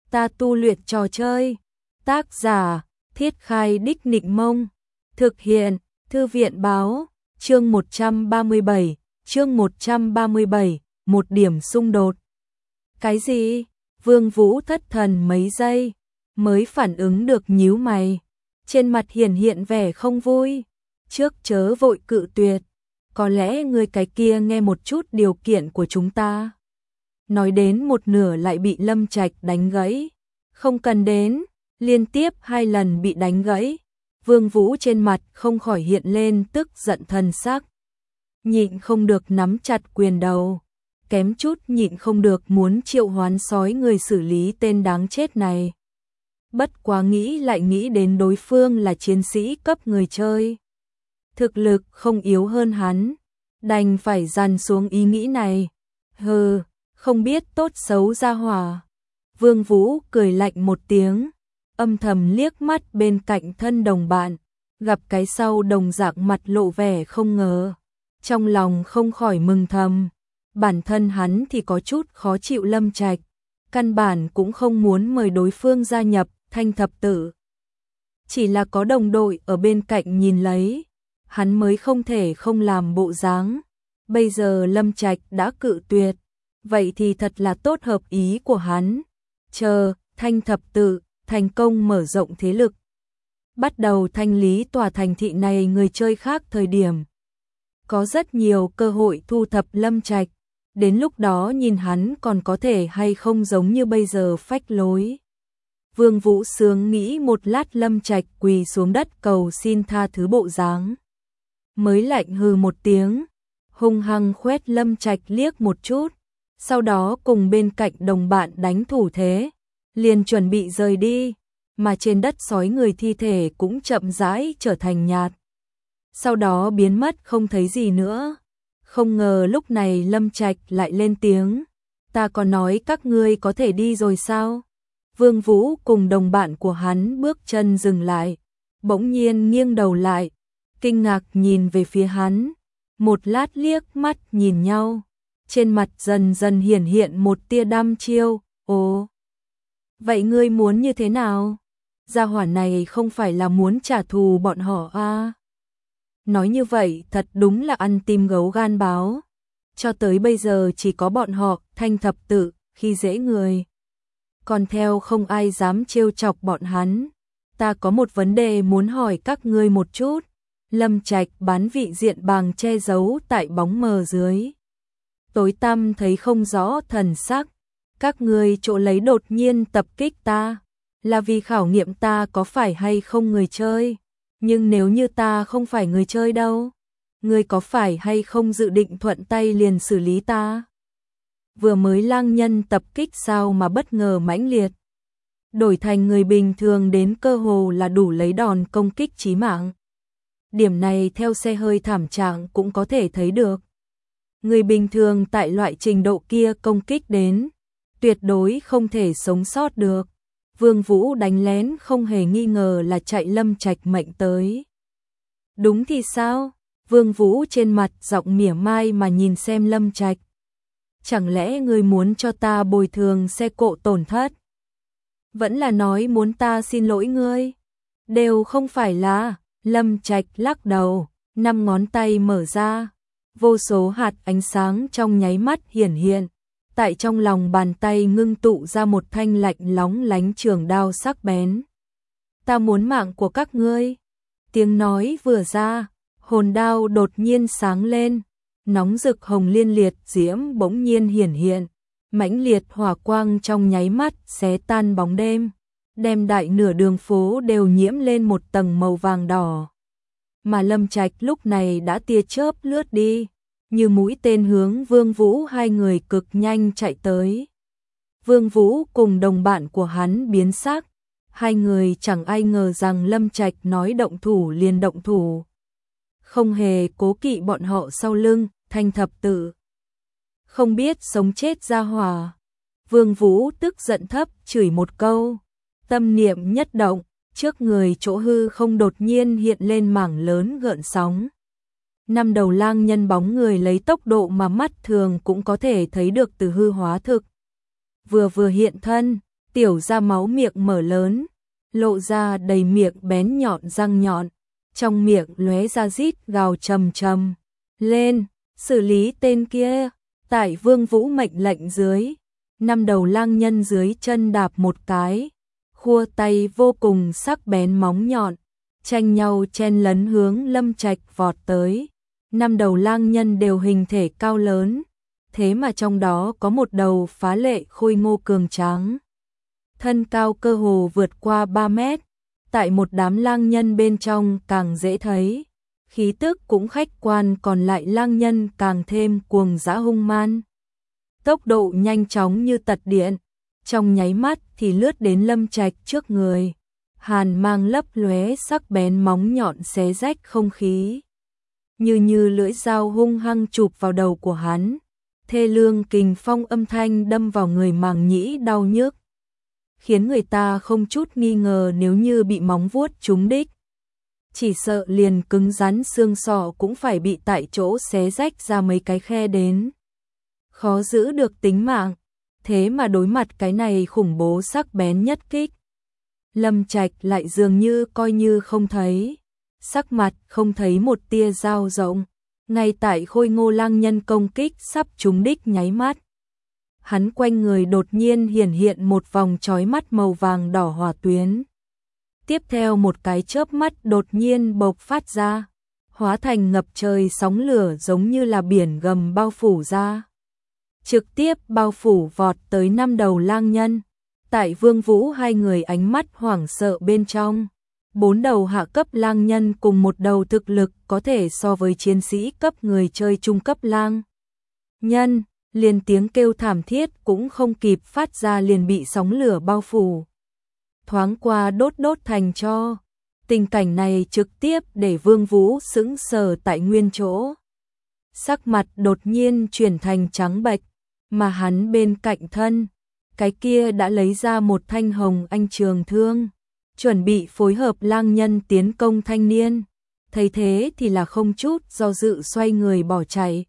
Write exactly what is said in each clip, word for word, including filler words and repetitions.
ta tu luyện trò chơi. Tác giả, Thiết Khai Đích Nịnh Mông. Thực hiện, Thư viện Báo. Chương một trăm ba mươi bảy, chương một trăm ba mươi bảy, một điểm xung đột. Cái gì? Vương Vũ thất thần mấy giây, mới phản ứng được, nhíu mày. Trên mặt hiển hiện vẻ không vui. Trước chớ vội cự tuyệt. Có lẽ người cái kia nghe một chút điều kiện của chúng ta. Nói đến một nửa lại bị Lâm Trạch đánh gãy. Không cần đến, liên tiếp hai lần bị đánh gãy. Vương Vũ trên mặt không khỏi hiện lên tức giận thần sắc. Nhịn không được nắm chặt quyền đầu. Kém chút nhịn không được muốn triệu hoán sói người xử lý tên đáng chết này. Bất quá nghĩ lại nghĩ đến đối phương là chiến sĩ cấp người chơi. Thực lực không yếu hơn hắn. Đành phải dằn xuống ý nghĩ này. Hừ, không biết tốt xấu ra hỏa. Vương Vũ cười lạnh một tiếng. Âm thầm liếc mắt bên cạnh thân đồng bạn. Gặp cái sau đồng dạng mặt lộ vẻ không ngờ. Trong lòng không khỏi mừng thầm. Bản thân hắn thì có chút khó chịu Lâm Trạch. Căn bản cũng không muốn mời đối phương gia nhập Thanh Thập Tự. Chỉ là có đồng đội ở bên cạnh nhìn lấy. Hắn mới không thể không làm bộ dáng. Bây giờ Lâm Trạch đã cự tuyệt. Vậy thì thật là tốt hợp ý của hắn. Chờ, Thanh Thập Tự thành công mở rộng thế lực. Bắt đầu thanh lý tòa thành thị này người chơi khác thời điểm. Có rất nhiều cơ hội thu thập Lâm Trạch. Đến lúc đó nhìn hắn còn có thể hay không giống như bây giờ phách lối. Vương Vũ sướng nghĩ một lát Lâm Trạch quỳ xuống đất cầu xin tha thứ bộ dáng. Mới lạnh hừ một tiếng, hung hăng khoét Lâm Trạch liếc một chút, sau đó cùng bên cạnh đồng bạn đánh thủ thế, liền chuẩn bị rời đi, mà trên đất sói người thi thể cũng chậm rãi trở thành nhạt. Sau đó biến mất không thấy gì nữa. Không ngờ lúc này Lâm Trạch lại lên tiếng, ta còn nói các ngươi có thể đi rồi sao? Vương Vũ cùng đồng bạn của hắn bước chân dừng lại, bỗng nhiên nghiêng đầu lại, kinh ngạc nhìn về phía hắn, một lát liếc mắt nhìn nhau, trên mặt dần dần hiển hiện một tia đăm chiêu, ồ. Vậy ngươi muốn như thế nào? Gia hỏa này không phải là muốn trả thù bọn họ à? Nói như vậy thật đúng là ăn tim gấu gan báo. Cho tới bây giờ chỉ có bọn họ Thanh Thập Tự khi dễ người. Còn theo không ai dám trêu chọc bọn hắn. Ta có một vấn đề muốn hỏi các ngươi một chút. Lâm Trạch bán vị diện bằng che giấu tại bóng mờ dưới. Tối tăm thấy không rõ thần sắc. Các ngươi chỗ lấy đột nhiên tập kích ta. Là vì khảo nghiệm ta có phải hay không người chơi. Nhưng nếu như ta không phải người chơi đâu, ngươi có phải hay không dự định thuận tay liền xử lý ta? Vừa mới lang nhân tập kích sao mà bất ngờ mãnh liệt. Đổi thành người bình thường đến cơ hồ là đủ lấy đòn công kích chí mạng. Điểm này theo xe hơi thảm trạng cũng có thể thấy được. Người bình thường tại loại trình độ kia công kích đến, tuyệt đối không thể sống sót được. Vương Vũ đánh lén không hề nghi ngờ là chạy Lâm Trạch mệnh tới. Đúng thì sao? Vương Vũ trên mặt giọng mỉa mai mà nhìn xem Lâm Trạch. Chẳng lẽ ngươi muốn cho ta bồi thường xe cộ tổn thất? Vẫn là nói muốn ta xin lỗi ngươi? Đều không phải là. Lâm Trạch lắc đầu, năm ngón tay mở ra. Vô số hạt ánh sáng trong nháy mắt hiển hiện. Tại trong lòng bàn tay ngưng tụ ra một thanh lạnh lóng lánh trường đao sắc bén. Ta muốn mạng của các ngươi. Tiếng nói vừa ra, hồn đao đột nhiên sáng lên. Nóng rực hồng liên liệt diễm bỗng nhiên hiển hiện. Mãnh liệt hỏa quang trong nháy mắt xé tan bóng đêm. Đem đại nửa đường phố đều nhiễm lên một tầng màu vàng đỏ. Mà Lâm Trạch lúc này đã tia chớp lướt đi. Như mũi tên hướng Vương Vũ hai người cực nhanh chạy tới. Vương Vũ cùng đồng bạn của hắn biến sắc. Hai người chẳng ai ngờ rằng Lâm Trạch nói động thủ liền động thủ. Không hề cố kỵ bọn họ sau lưng, Thanh Thập Tự. Không biết sống chết ra hỏa. Vương Vũ tức giận thấp chửi một câu. Tâm niệm nhất động, trước người chỗ hư không đột nhiên hiện lên mảng lớn gợn sóng. Năm đầu lang nhân bóng người lấy tốc độ mà mắt thường cũng có thể thấy được từ hư hóa thực. Vừa vừa hiện thân, tiểu ra máu miệng mở lớn, lộ ra đầy miệng bén nhọn răng nhọn, trong miệng lóe ra rít gào trầm trầm. Lên, xử lý tên kia. Tại Vương Vũ mệnh lệnh dưới, năm đầu lang nhân dưới chân đạp một cái, khua tay vô cùng sắc bén móng nhọn, tranh nhau chen lấn hướng Lâm Trạch vọt tới. Năm đầu lang nhân đều hình thể cao lớn, thế mà trong đó có một đầu phá lệ khôi ngô cường tráng. Thân cao cơ hồ vượt qua ba mét, tại một đám lang nhân bên trong càng dễ thấy, khí tức cũng khách quan, còn lại lang nhân càng thêm cuồng dã hung man. Tốc độ nhanh chóng như tật điện, trong nháy mắt thì lướt đến Lâm Trạch trước người, hàn mang lấp lóe sắc bén móng nhọn xé rách không khí. Như như lưỡi dao hung hăng chụp vào đầu của hắn, thê lương kình phong âm thanh đâm vào người màng nhĩ đau nhức, khiến người ta không chút nghi ngờ nếu như bị móng vuốt trúng đích, chỉ sợ liền cứng rắn xương sọ cũng phải bị tại chỗ xé rách ra mấy cái khe đến. Khó giữ được tính mạng, thế mà đối mặt cái này khủng bố sắc bén nhất kích, Lâm Trạch lại dường như coi như không thấy, sắc mặt không thấy một tia dao rộng. Ngay tại khôi ngô lang nhân công kích sắp trúng đích nháy mắt, hắn quanh người đột nhiên hiển hiện một vòng chói mắt màu vàng đỏ hỏa tuyến. Tiếp theo một cái chớp mắt đột nhiên bộc phát ra, hóa thành ngập trời sóng lửa giống như là biển gầm bao phủ ra, trực tiếp bao phủ vọt tới năm đầu lang nhân. Tại Vương Vũ hai người ánh mắt hoảng sợ bên trong, bốn đầu hạ cấp lang nhân cùng một đầu thực lực có thể so với chiến sĩ cấp người chơi trung cấp lang nhân, liền tiếng kêu thảm thiết cũng không kịp phát ra liền bị sóng lửa bao phủ, thoáng qua đốt đốt thành tro. Tình cảnh này trực tiếp để Vương Vũ sững sờ tại nguyên chỗ, sắc mặt đột nhiên chuyển thành trắng bệch, mà hắn bên cạnh thân, cái kia đã lấy ra một thanh hồng anh trường thương, chuẩn bị phối hợp lang nhân tiến công thanh niên, thấy thế thì là không chút do dự xoay người bỏ chạy.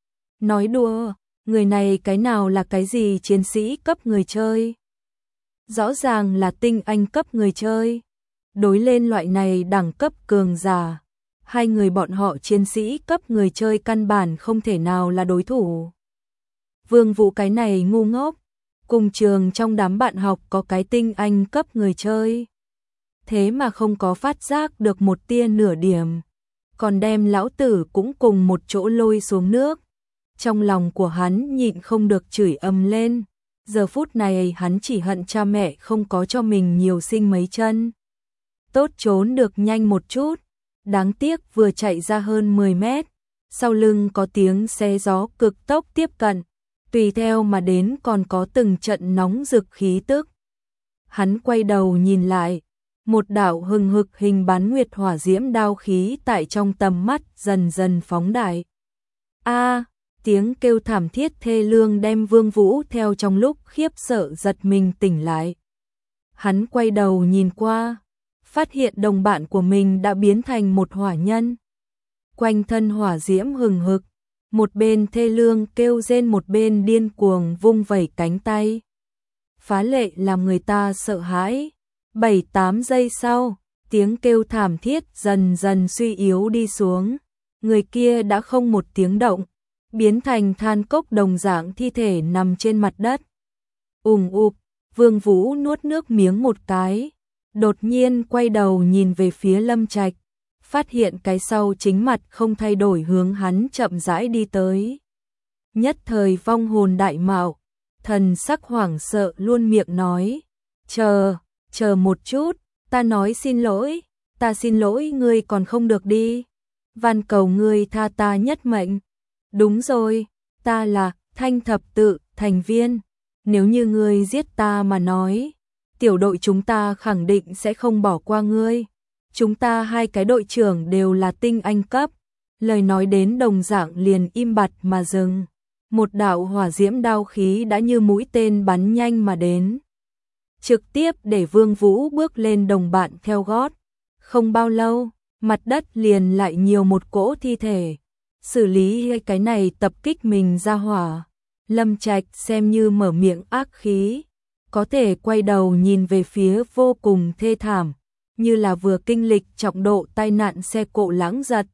Nói đùa, người này cái nào là cái gì chiến sĩ cấp người chơi? Rõ ràng là tinh anh cấp người chơi. Đối lên loại này đẳng cấp cường giả, hai người bọn họ chiến sĩ cấp người chơi căn bản không thể nào là đối thủ. Vương Vũ cái này ngu ngốc, cùng trường trong đám bạn học có cái tinh anh cấp người chơi, thế mà không có phát giác được một tia nửa điểm, còn đem lão tử cũng cùng một chỗ lôi xuống nước. Trong lòng của hắn nhịn không được chửi ầm lên, giờ phút này hắn chỉ hận cha mẹ không có cho mình nhiều sinh mấy chân. Tốt trốn được nhanh một chút, đáng tiếc vừa chạy ra hơn mười mét, sau lưng có tiếng xe gió cực tốc tiếp cận, tùy theo mà đến còn có từng trận nóng rực khí tức. Hắn quay đầu nhìn lại, một đạo hừng hực hình bán nguyệt hỏa diễm đao khí tại trong tầm mắt dần dần phóng đại. A, tiếng kêu thảm thiết thê lương đem Vương Vũ theo trong lúc khiếp sợ giật mình tỉnh lại. Hắn quay đầu nhìn qua, phát hiện đồng bạn của mình đã biến thành một hỏa nhân. Quanh thân hỏa diễm hừng hực, một bên thê lương kêu rên một bên điên cuồng vung vẩy cánh tay. Phá lệ làm người ta sợ hãi. Bảy tám giây sau, tiếng kêu thảm thiết dần dần suy yếu đi xuống. Người kia đã không một tiếng động, biến thành than cốc đồng dạng thi thể nằm trên mặt đất. Ùng ục, Vương Vũ nuốt nước miếng một cái, đột nhiên quay đầu nhìn về phía Lâm Trạch, phát hiện cái sau chính mặt không thay đổi hướng hắn chậm rãi đi tới. Nhất thời vong hồn đại mạo, thần sắc hoảng sợ luôn miệng nói, chờ, chờ một chút, ta nói xin lỗi, ta xin lỗi ngươi còn không được đi, van cầu ngươi tha ta nhất mệnh. Đúng rồi, ta là Thanh Thập Tự thành viên, nếu như ngươi giết ta mà nói, tiểu đội chúng ta khẳng định sẽ không bỏ qua ngươi. Chúng ta hai cái đội trưởng đều là tinh anh cấp. Lời nói đến đồng dạng liền im bặt mà dừng. Một đạo hỏa diễm đao khí đã như mũi tên bắn nhanh mà đến, trực tiếp để Vương Vũ bước lên đồng bạn theo gót. Không bao lâu, mặt đất liền lại nhiều một cỗ thi thể. Xử lý cái này tập kích mình ra hỏa, Lâm Trạch xem như mở miệng ác khí, có thể quay đầu nhìn về phía vô cùng thê thảm, như là vừa kinh lịch trọng độ tai nạn xe cộ lãng giật.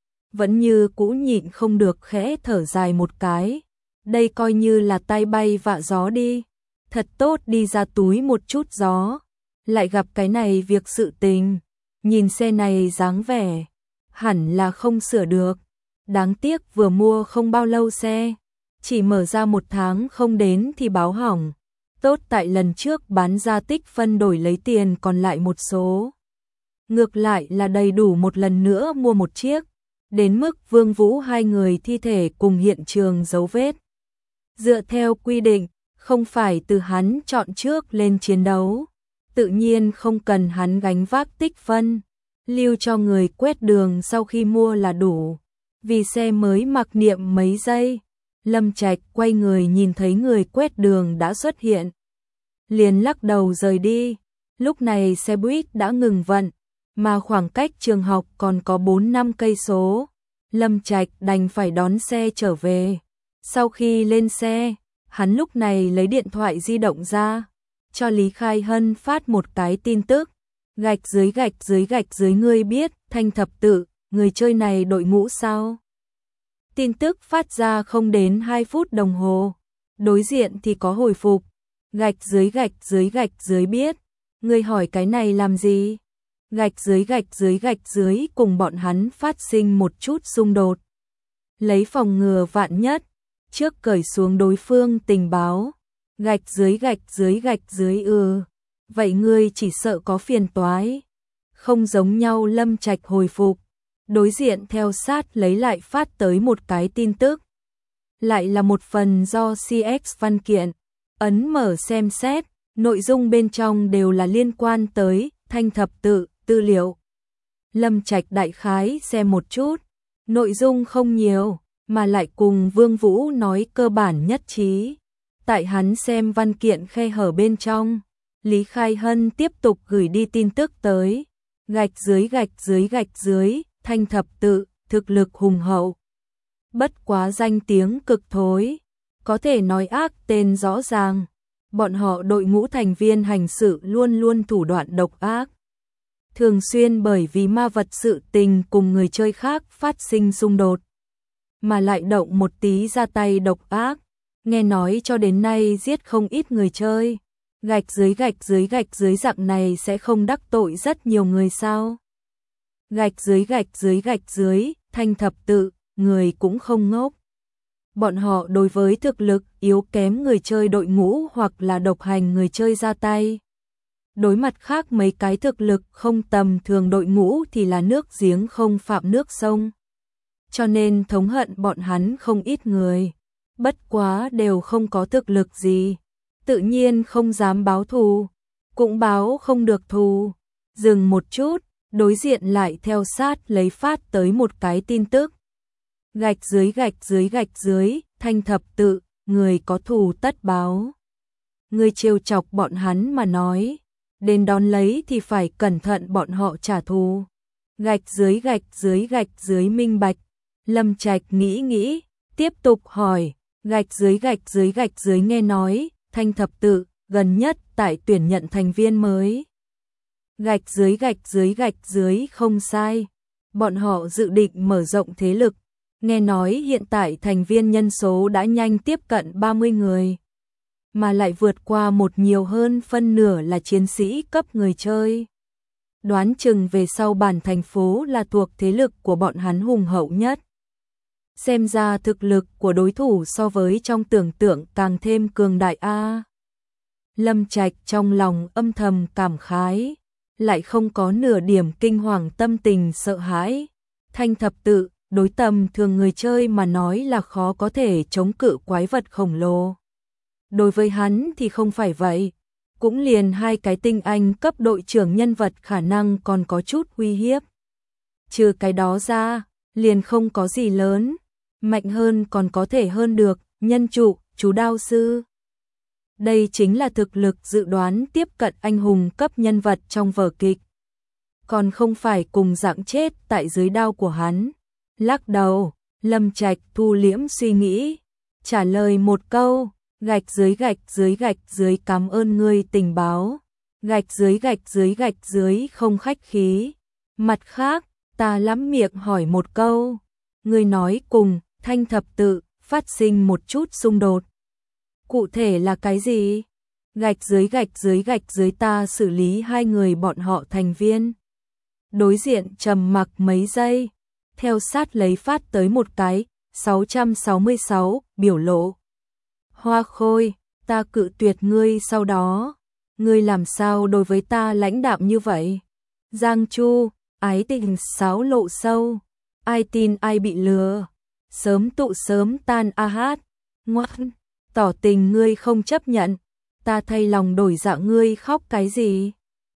Vẫn như cũ nhịn không được khẽ thở dài một cái, đây coi như là tai bay vạ gió đi, thật tốt đi ra túi một chút gió, lại gặp cái này việc sự tình, nhìn xe này dáng vẻ, hẳn là không sửa được, đáng tiếc vừa mua không bao lâu xe, chỉ mở ra một tháng không đến thì báo hỏng, tốt tại lần trước bán ra tích phân đổi lấy tiền còn lại một số. Ngược lại là đầy đủ một lần nữa mua một chiếc, đến mức Vương Vũ hai người thi thể cùng hiện trường dấu vết. Dựa theo quy định, không phải từ hắn chọn trước lên chiến đấu, tự nhiên không cần hắn gánh vác tích phân, lưu cho người quét đường sau khi mua là đủ. Vì xe mới mặc niệm mấy giây, Lâm Trạch quay người nhìn thấy người quét đường đã xuất hiện, liền lắc đầu rời đi. Lúc này xe buýt đã ngừng vận, mà khoảng cách trường học còn có bốn năm cây số. Lâm Trạch đành phải đón xe trở về. Sau khi lên xe, hắn lúc này lấy điện thoại di động ra, cho Lý Khai Hân phát một cái tin tức, gạch dưới gạch dưới gạch dưới ngươi biết, Thanh Thập Tự, người chơi này đội ngũ sao? Tin tức phát ra không đến hai phút đồng hồ, đối diện thì có hồi phục, gạch dưới gạch dưới gạch dưới biết, ngươi hỏi cái này làm gì? Gạch dưới gạch dưới gạch dưới cùng bọn hắn phát sinh một chút xung đột. Lấy phòng ngừa vạn nhất, trước cởi xuống đối phương tình báo, gạch dưới gạch dưới gạch dưới ừ, vậy ngươi chỉ sợ có phiền toái. Không giống nhau. Lâm Trạch hồi phục, đối diện theo sát lấy lại phát tới một cái tin tức. Lại là một phần do xê ích văn kiện, ấn mở xem xét, nội dung bên trong đều là liên quan tới Thanh Thập Tự, tư liệu. Lâm Trạch đại khái xem một chút, nội dung không nhiều, mà lại cùng Vương Vũ nói cơ bản nhất trí. Tại hắn xem văn kiện khe hở bên trong, Lý Khai Hân tiếp tục gửi đi tin tức tới, gạch dưới gạch dưới gạch dưới, Thanh Thập Tự, thực lực hùng hậu. Bất quá danh tiếng cực thối, có thể nói ác tên rõ ràng, bọn họ đội ngũ thành viên hành sự luôn luôn thủ đoạn độc ác. Thường xuyên bởi vì ma vật sự tình cùng người chơi khác phát sinh xung đột, mà lại động một tí ra tay độc ác, nghe nói cho đến nay giết không ít người chơi. Gạch dưới gạch dưới gạch dưới dạng này sẽ không đắc tội rất nhiều người sao? Gạch dưới gạch dưới gạch dưới, Thanh Thập Tự, người cũng không ngốc. Bọn họ đối với thực lực yếu kém người chơi đội ngũ hoặc là độc hành người chơi ra tay. Đối mặt khác mấy cái thực lực không tầm thường đội ngũ thì là nước giếng không phạm nước sông. Cho nên thống hận bọn hắn không ít người. Bất quá đều không có thực lực gì, tự nhiên không dám báo thù, cũng báo không được thù. Dừng một chút, đối diện lại theo sát lấy phát tới một cái tin tức. Gạch dưới gạch dưới gạch dưới, Thanh Thập Tự, người có thù tất báo. Người trêu chọc bọn hắn mà nói, đến đón lấy thì phải cẩn thận bọn họ trả thù. Gạch dưới gạch dưới gạch dưới minh bạch. Lâm Trạch nghĩ nghĩ, tiếp tục hỏi, gạch dưới gạch dưới gạch dưới nghe nói, Thanh Thập Tự, gần nhất tại tuyển nhận thành viên mới. Gạch dưới gạch dưới gạch dưới không sai, bọn họ dự định mở rộng thế lực, nghe nói hiện tại thành viên nhân số đã nhanh tiếp cận ba mươi người, mà lại vượt qua một nhiều hơn phân nửa là chiến sĩ cấp người chơi. Đoán chừng về sau bản thành phố là thuộc thế lực của bọn hắn hùng hậu nhất. Xem ra thực lực của đối thủ so với trong tưởng tượng càng thêm cường đại a. Lâm Trạch trong lòng âm thầm cảm khái, lại không có nửa điểm kinh hoàng tâm tình sợ hãi. Thanh Thập Tự, đối tầm thường người chơi mà nói là khó có thể chống cự quái vật khổng lồ. Đối với hắn thì không phải vậy, cũng liền hai cái tinh anh cấp đội trưởng nhân vật khả năng còn có chút uy hiếp. Trừ cái đó ra, liền không có gì lớn, mạnh hơn còn có thể hơn được, nhân trụ, chú đao sư. Đây chính là thực lực dự đoán tiếp cận anh hùng cấp nhân vật trong vở kịch. Còn không phải cùng dạng chết tại dưới đao của hắn. Lắc đầu, Lâm Trạch thu liễm suy nghĩ, trả lời một câu, Gạch dưới gạch dưới gạch dưới cảm ơn ngươi tình báo. Gạch dưới gạch dưới gạch dưới không khách khí. Mặt khác, ta lắm miệng hỏi một câu. Ngươi nói cùng Thanh thập tự phát sinh một chút xung đột. Cụ thể là cái gì? Gạch dưới gạch dưới gạch dưới ta xử lý hai người bọn họ thành viên. Đối diện trầm mặc mấy giây, theo sát lấy phát tới một cái, sáu trăm sáu mươi sáu, biểu lộ. Hoa Khôi, ta cự tuyệt ngươi sau đó. Ngươi làm sao đối với ta lãnh đạm như vậy? Giang Chu, ái tình xáo lộ sâu. Ai tin ai bị lừa. Sớm tụ sớm tan a hát. Ngoan, tỏ tình ngươi không chấp nhận. Ta thay lòng đổi dạ ngươi khóc cái gì?